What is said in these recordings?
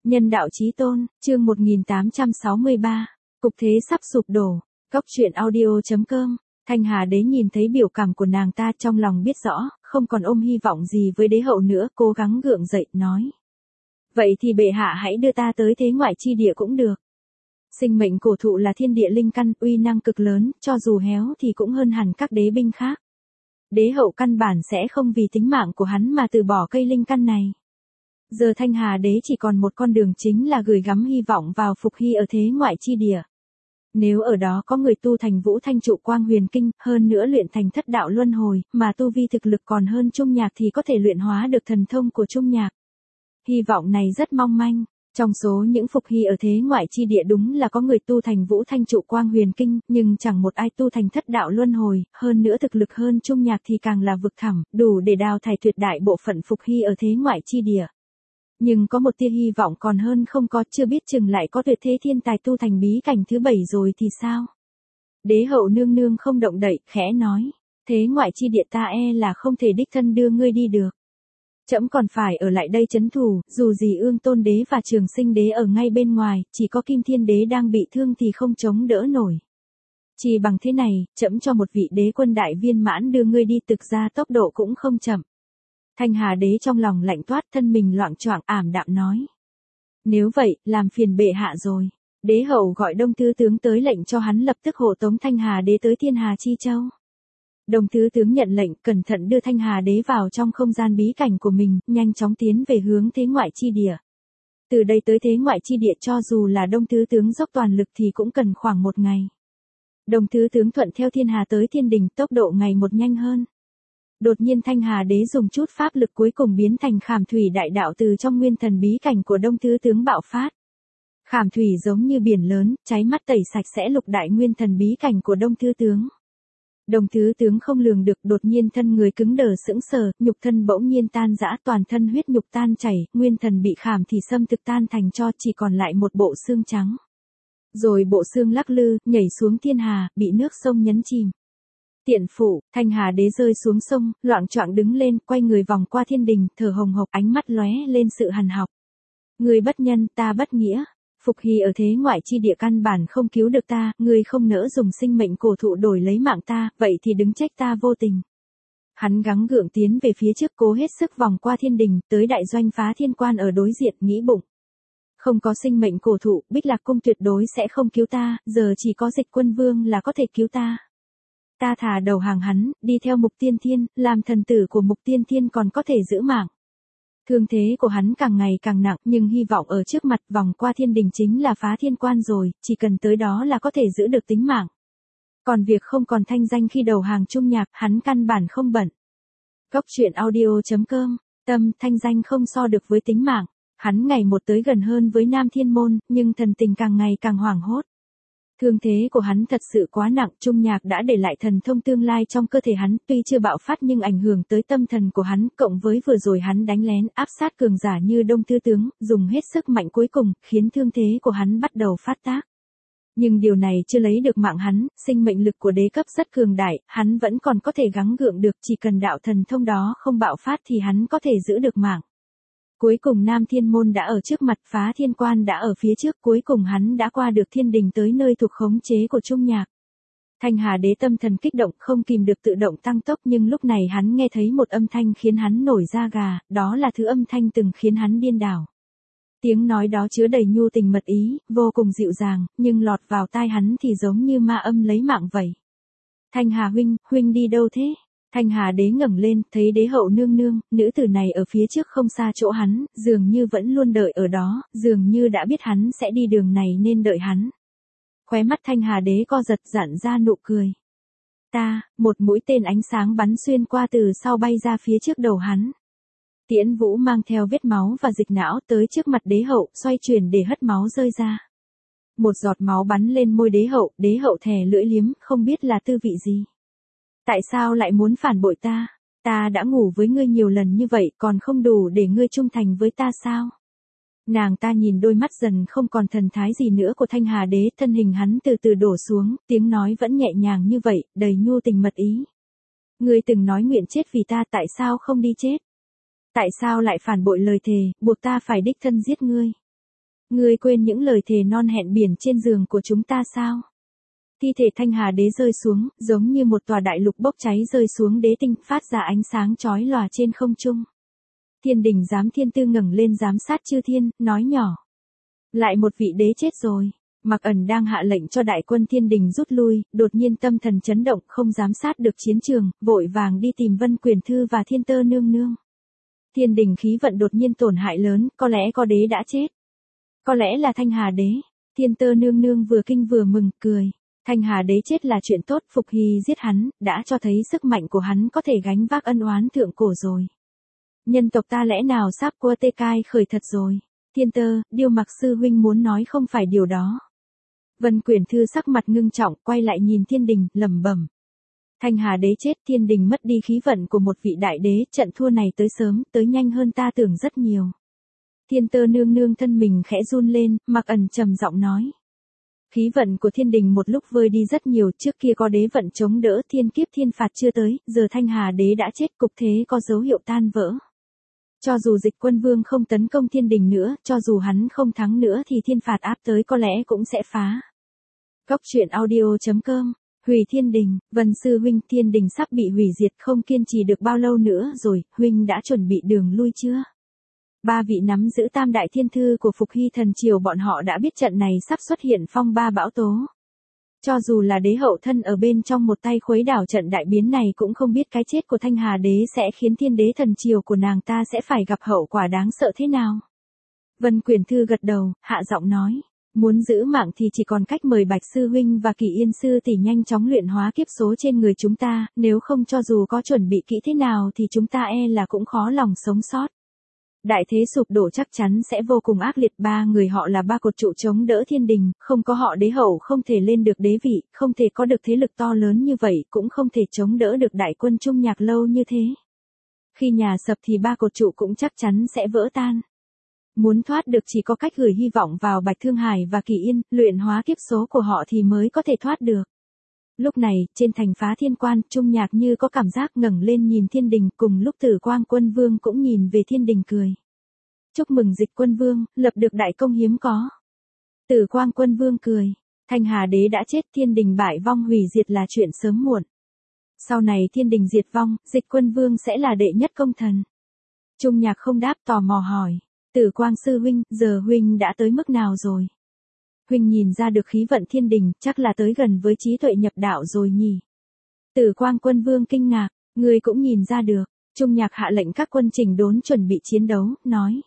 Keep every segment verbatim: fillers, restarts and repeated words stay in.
Nhân đạo chí tôn, chương một nghìn tám trăm sáu mươi ba, cục thế sắp sụp đổ. Góc truyện audio chấm com. Thanh Hà Đế nhìn thấy biểu cảm của nàng ta, trong lòng biết rõ, không còn ôm hy vọng gì với đế hậu nữa, cố gắng gượng dậy, nói. Vậy thì bệ hạ hãy đưa ta tới thế ngoại chi địa cũng được. Sinh mệnh cổ thụ là thiên địa linh căn, uy năng cực lớn, cho dù héo thì cũng hơn hẳn các đế binh khác. Đế hậu căn bản sẽ không vì tính mạng của hắn mà từ bỏ cây linh căn này. Giờ Thanh Hà Đế chỉ còn một con đường, chính là gửi gắm hy vọng vào Phục Hy ở thế ngoại chi địa. Nếu ở đó có người tu thành Vũ Thanh Trụ Quang Huyền Kinh, hơn nữa luyện thành Thất Đạo Luân Hồi, mà tu vi thực lực còn hơn Trung Nhạc thì có thể luyện hóa được thần thông của Trung Nhạc. Hy vọng này rất mong manh. Trong số những Phục Hy ở thế ngoại chi địa đúng là có người tu thành Vũ Thanh Trụ Quang Huyền Kinh, nhưng chẳng một ai tu thành Thất Đạo Luân Hồi, hơn nữa thực lực hơn Trung Nhạc thì càng là vực thẳm, đủ để đào thải tuyệt đại bộ phận Phục Hy ở thế ngoại chi địa. Nhưng có một tia hy vọng còn hơn không có, chưa biết chừng lại có tuyệt thế thiên tài tu thành bí cảnh thứ bảy rồi thì sao? Đế hậu nương nương không động đậy, khẽ nói, thế ngoại chi địa ta e là không thể đích thân đưa ngươi đi được. Trẫm còn phải ở lại đây trấn thủ, dù gì Ương Tôn Đế và Trường Sinh Đế ở ngay bên ngoài, chỉ có Kim Thiên Đế đang bị thương thì không chống đỡ nổi. Chỉ bằng thế này, trẫm cho một vị đế quân đại viên mãn đưa ngươi đi, thực ra tốc độ cũng không chậm. Thanh Hà Đế trong lòng lạnh toát, thân mình loạng choạng, ảm đạm nói. Nếu vậy, làm phiền bệ hạ rồi. Đế hậu gọi Đông Thứ Tướng tới, lệnh cho hắn lập tức hộ tống Thanh Hà Đế tới Thiên Hà Chi Châu. Đông Thứ Tướng nhận lệnh, cẩn thận đưa Thanh Hà Đế vào trong không gian bí cảnh của mình, nhanh chóng tiến về hướng thế ngoại chi địa. Từ đây tới thế ngoại chi địa cho dù là Đông Thứ Tướng dốc toàn lực thì cũng cần khoảng một ngày. Đông Thứ Tướng thuận theo Thiên Hà tới Thiên Đình, tốc độ ngày một nhanh hơn. Đột nhiên Thanh Hà Đế dùng chút pháp lực cuối cùng biến thành Khảm Thủy đại đạo từ trong nguyên thần bí cảnh của Đông Thứ Tướng bạo phát. Khảm Thủy giống như biển lớn, cháy mắt tẩy sạch sẽ lục đại nguyên thần bí cảnh của Đông Thứ Tướng. Đông Thứ Tướng không lường được, đột nhiên thân người cứng đờ sững sờ, nhục thân bỗng nhiên tan rã, toàn thân huyết nhục tan chảy, nguyên thần bị khảm thì xâm thực tan thành tro, chỉ còn lại một bộ xương trắng. Rồi bộ xương lắc lư, nhảy xuống thiên hà, bị nước sông nhấn chìm. Tiện phụ, Thanh Hà Đế rơi xuống sông, loạng choạng đứng lên, quay người vòng qua thiên đình, thở hồng hộc, ánh mắt lóe lên sự hằn học. Ngươi bất nhân, ta bất nghĩa. Phục Hy ở thế ngoại chi địa căn bản không cứu được ta, ngươi không nỡ dùng sinh mệnh cổ thụ đổi lấy mạng ta, vậy thì đừng trách ta vô tình. Hắn gắng gượng tiến về phía trước, cố hết sức vòng qua thiên đình, tới đại doanh Phá Thiên Quan ở đối diện, nghĩ bụng. Không có sinh mệnh cổ thụ, Bích Lạc Cung tuyệt đối sẽ không cứu ta, giờ chỉ có Dịch Quân Vương là có thể cứu ta. Ta thà đầu hàng hắn, đi theo Mục Tiên Thiên, làm thần tử của Mục Tiên Thiên còn có thể giữ mạng. Thương thế của hắn càng ngày càng nặng, nhưng hy vọng ở trước mặt, vòng qua thiên đình chính là Phá Thiên Quan rồi, chỉ cần tới đó là có thể giữ được tính mạng. Còn việc không còn thanh danh khi đầu hàng Trung Nhạc, hắn căn bản không bận. Góc truyện audio chấm com, tâm, thanh danh không so được với tính mạng. Hắn ngày một tới gần hơn với Nam Thiên Môn, nhưng thần tình càng ngày càng hoảng hốt. Thương thế của hắn thật sự quá nặng, Trung Nhạc đã để lại thần thông tương lai trong cơ thể hắn, tuy chưa bạo phát nhưng ảnh hưởng tới tâm thần của hắn, cộng với vừa rồi hắn đánh lén, áp sát cường giả như Đông Thứ Tướng, dùng hết sức mạnh cuối cùng, khiến thương thế của hắn bắt đầu phát tác. Nhưng điều này chưa lấy được mạng hắn, sinh mệnh lực của đế cấp rất cường đại, hắn vẫn còn có thể gắng gượng được, chỉ cần đạo thần thông đó không bạo phát thì hắn có thể giữ được mạng. Cuối cùng Nam Thiên Môn đã ở trước mặt, Phá Thiên Quan đã ở phía trước, cuối cùng hắn đã qua được thiên đình tới nơi thuộc khống chế của Trung Nhạc. Thanh Hà Đế tâm thần kích động, không kìm được tự động tăng tốc, nhưng lúc này hắn nghe thấy một âm thanh khiến hắn nổi da gà, đó là thứ âm thanh từng khiến hắn điên đảo. Tiếng nói đó chứa đầy nhu tình mật ý, vô cùng dịu dàng, nhưng lọt vào tai hắn thì giống như ma âm lấy mạng vậy. Thanh Hà huynh, huynh đi đâu thế? Thanh Hà Đế ngẩng lên, thấy đế hậu nương nương, nữ tử này ở phía trước không xa chỗ hắn, dường như vẫn luôn đợi ở đó, dường như đã biết hắn sẽ đi đường này nên đợi hắn. Khóe mắt Thanh Hà Đế co giật, giãn ra nụ cười. Ta, một mũi tên ánh sáng bắn xuyên qua từ sau bay ra phía trước đầu hắn. Tiễn Vũ mang theo vết máu và dịch não tới trước mặt đế hậu, xoay chuyển để hất máu rơi ra. Một giọt máu bắn lên môi đế hậu, đế hậu thè lưỡi liếm, không biết là tư vị gì. Tại sao lại muốn phản bội ta? Ta đã ngủ với ngươi nhiều lần như vậy, còn không đủ để ngươi trung thành với ta sao? Nàng ta nhìn đôi mắt dần không còn thần thái gì nữa của Thanh Hà Đế, thân hình hắn từ từ đổ xuống, tiếng nói vẫn nhẹ nhàng như vậy, đầy nhu tình mật ý. Ngươi từng nói nguyện chết vì ta, tại sao không đi chết? Tại sao lại phản bội lời thề, buộc ta phải đích thân giết ngươi? Ngươi quên những lời thề non hẹn biển trên giường của chúng ta sao? Thi thể Thanh Hà Đế rơi xuống, giống như một tòa đại lục bốc cháy rơi xuống đế tinh, phát ra ánh sáng chói lòa trên không trung. Thiên đình giám thiên tư ngẩng lên giám sát chư thiên, nói nhỏ. Lại một vị đế chết rồi. Mạc Ẩn đang hạ lệnh cho đại quân thiên đình rút lui, đột nhiên tâm thần chấn động, không giám sát được chiến trường, vội vàng đi tìm Vân Quyển Thư và Thiên Tơ nương nương. Thiên đình khí vận đột nhiên tổn hại lớn, có lẽ có đế đã chết. Có lẽ là Thanh Hà Đế. Thiên Tơ nương nương vừa kinh vừa mừng, cười. Thanh Hà Đế chết là chuyện tốt, Phục Hy giết hắn, đã cho thấy sức mạnh của hắn có thể gánh vác ân oán thượng cổ rồi. Nhân tộc ta lẽ nào sắp qua tê cai khởi thật rồi. Thiên Tơ, Điêu Mặc sư huynh muốn nói không phải điều đó. Vân Quyển Thư sắc mặt ngưng trọng, quay lại nhìn thiên đình, lẩm bẩm. Thanh Hà Đế chết, thiên đình mất đi khí vận của một vị đại đế, trận thua này tới sớm, tới nhanh hơn ta tưởng rất nhiều. Thiên Tơ nương nương thân mình khẽ run lên, Mạc Ẩn trầm giọng nói. Khí vận của thiên đình một lúc vơi đi rất nhiều, trước kia có đế vận chống đỡ, thiên kiếp thiên phạt chưa tới, giờ Thanh Hà Đế đã chết, cục thế có dấu hiệu tan vỡ. Cho dù Dịch Quân Vương không tấn công thiên đình nữa, cho dù hắn không thắng nữa thì thiên phạt áp tới có lẽ cũng sẽ phá. Góc truyện audio chấm com. Hủy thiên đình, Vân sư huynh, thiên đình sắp bị hủy diệt, không kiên trì được bao lâu nữa rồi, huynh đã chuẩn bị đường lui chưa? Ba vị nắm giữ tam đại thiên thư của Phục Hy thần triều bọn họ đã biết trận này sắp xuất hiện phong ba bão tố. Cho dù là đế hậu thân ở bên trong một tay khuấy đảo trận đại biến này cũng không biết cái chết của Thanh Hà Đế sẽ khiến thiên đế thần triều của nàng ta sẽ phải gặp hậu quả đáng sợ thế nào. Vân Quyển Thư gật đầu, hạ giọng nói. Muốn giữ mạng thì chỉ còn cách mời Bạch Sư Huynh và Kỳ Yên Sư tỷ nhanh chóng luyện hóa kiếp số trên người chúng ta, nếu không cho dù có chuẩn bị kỹ thế nào thì chúng ta e là cũng khó lòng sống sót. Đại thế sụp đổ chắc chắn sẽ vô cùng ác liệt, ba người họ là ba cột trụ chống đỡ thiên đình, không có họ đế hậu không thể lên được đế vị, không thể có được thế lực to lớn như vậy, cũng không thể chống đỡ được đại quân Trung Nhạc lâu như thế. Khi nhà sập thì ba cột trụ cũng chắc chắn sẽ vỡ tan. Muốn thoát được chỉ có cách gửi hy vọng vào Bạch Thương Hải và Kỳ Yên, luyện hóa kiếp số của họ thì mới có thể thoát được. Lúc này, trên thành Phá Thiên Quan, Trung Nhạc như có cảm giác ngẩng lên nhìn thiên đình, cùng lúc Tử Quang Quân Vương cũng nhìn về thiên đình cười. Chúc mừng Dịch Quân Vương, lập được đại công hiếm có. Tử Quang Quân Vương cười. Thanh Hà Đế đã chết, thiên đình bại vong hủy diệt là chuyện sớm muộn. Sau này thiên đình diệt vong, Dịch Quân Vương sẽ là đệ nhất công thần. Trung Nhạc không đáp, tò mò hỏi. Tử Quang sư huynh, giờ huynh đã tới mức nào rồi? Huynh nhìn ra được khí vận thiên đình, chắc là tới gần với trí tuệ nhập đạo rồi nhỉ? Tử Quang Quân Vương kinh ngạc, người cũng nhìn ra được. Trung Nhạc hạ lệnh các quân chỉnh đốn chuẩn bị chiến đấu, nói.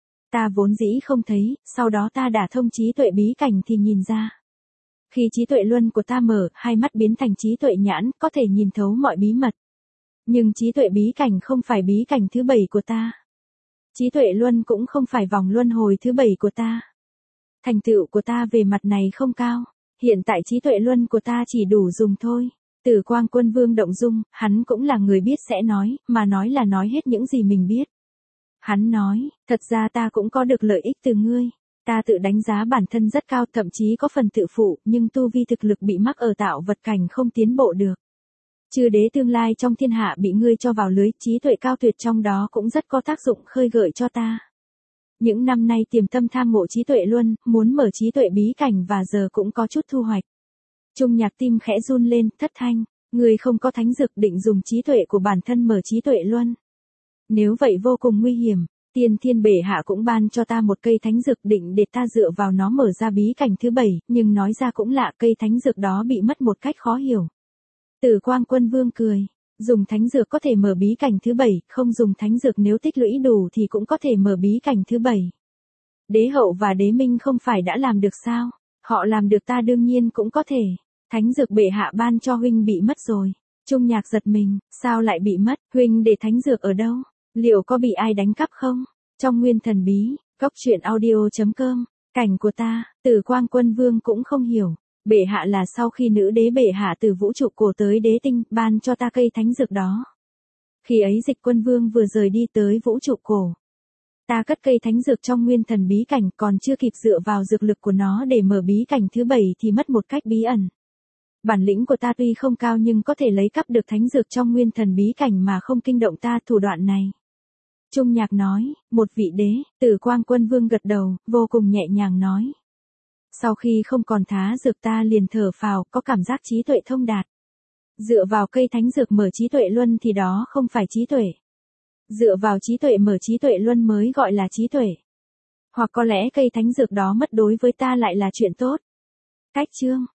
Ta vốn dĩ không thấy, sau đó ta đả thông trí tuệ bí cảnh thì nhìn ra. Khi trí tuệ luân của ta mở, hai mắt biến thành trí tuệ nhãn, có thể nhìn thấu mọi bí mật. Nhưng trí tuệ bí cảnh không phải bí cảnh thứ bảy của ta. Trí tuệ luân cũng không phải vòng luân hồi thứ bảy của ta. Thành tựu của ta về mặt này không cao, hiện tại trí tuệ luân của ta chỉ đủ dùng thôi. Tử Quang Quân Vương động dung, hắn cũng là người biết sẽ nói, mà nói là nói hết những gì mình biết. Hắn nói, thật ra ta cũng có được lợi ích từ ngươi. Ta tự đánh giá bản thân rất cao, thậm chí có phần tự phụ, nhưng tu vi thực lực bị mắc ở tạo vật cảnh không tiến bộ được. Chư đế tương lai trong thiên hạ bị ngươi cho vào lưới, trí tuệ cao tuyệt trong đó cũng rất có tác dụng khơi gợi cho ta. Những năm nay tiềm tâm tham ngộ trí tuệ luân, muốn mở trí tuệ bí cảnh và giờ cũng có chút thu hoạch. Trung Nhạc tim khẽ run lên, thất thanh, ngươi không có thánh dược định dùng trí tuệ của bản thân mở trí tuệ luân. Nếu vậy vô cùng nguy hiểm, Tiên Thiên Bệ Hạ cũng ban cho ta một cây thánh dược định để ta dựa vào nó mở ra bí cảnh thứ bảy, nhưng nói ra cũng lạ, cây thánh dược đó bị mất một cách khó hiểu. Tử Quang Quân Vương cười, dùng thánh dược có thể mở bí cảnh thứ bảy, không dùng thánh dược nếu tích lũy đủ thì cũng có thể mở bí cảnh thứ bảy. Đế hậu và đế minh không phải đã làm được sao? Họ làm được, ta đương nhiên cũng có thể. Thánh dược bệ hạ ban cho huynh bị mất rồi. Trung Nhạc giật mình, sao lại bị mất? Huynh để thánh dược ở đâu? Liệu có bị ai đánh cắp không? Trong Nguyên Thần Bí, góc truyện audio chấm com, cảnh của ta, Tử Quang Quân Vương cũng không hiểu. Bệ hạ là sau khi nữ đế bệ hạ từ vũ trụ cổ tới đế tinh, ban cho ta cây thánh dược đó. Khi ấy Dịch Quân Vương vừa rời đi tới vũ trụ cổ. Ta cất cây thánh dược trong Nguyên Thần Bí cảnh, còn chưa kịp dựa vào dược lực của nó để mở bí cảnh thứ bảy thì mất một cách bí ẩn. Bản lĩnh của ta tuy không cao nhưng có thể lấy cắp được thánh dược trong Nguyên Thần Bí cảnh mà không kinh động ta, thủ đoạn này. Trung Nhạc nói, một vị đế, Tử Quang Quân Vương gật đầu, vô cùng nhẹ nhàng nói. Sau khi không còn thá dược ta liền thở phào, có cảm giác trí tuệ thông đạt. Dựa vào cây thánh dược mở trí tuệ luân thì đó không phải trí tuệ. Dựa vào trí tuệ mở trí tuệ luân mới gọi là trí tuệ. Hoặc có lẽ cây thánh dược đó mất đối với ta lại là chuyện tốt. Cách chương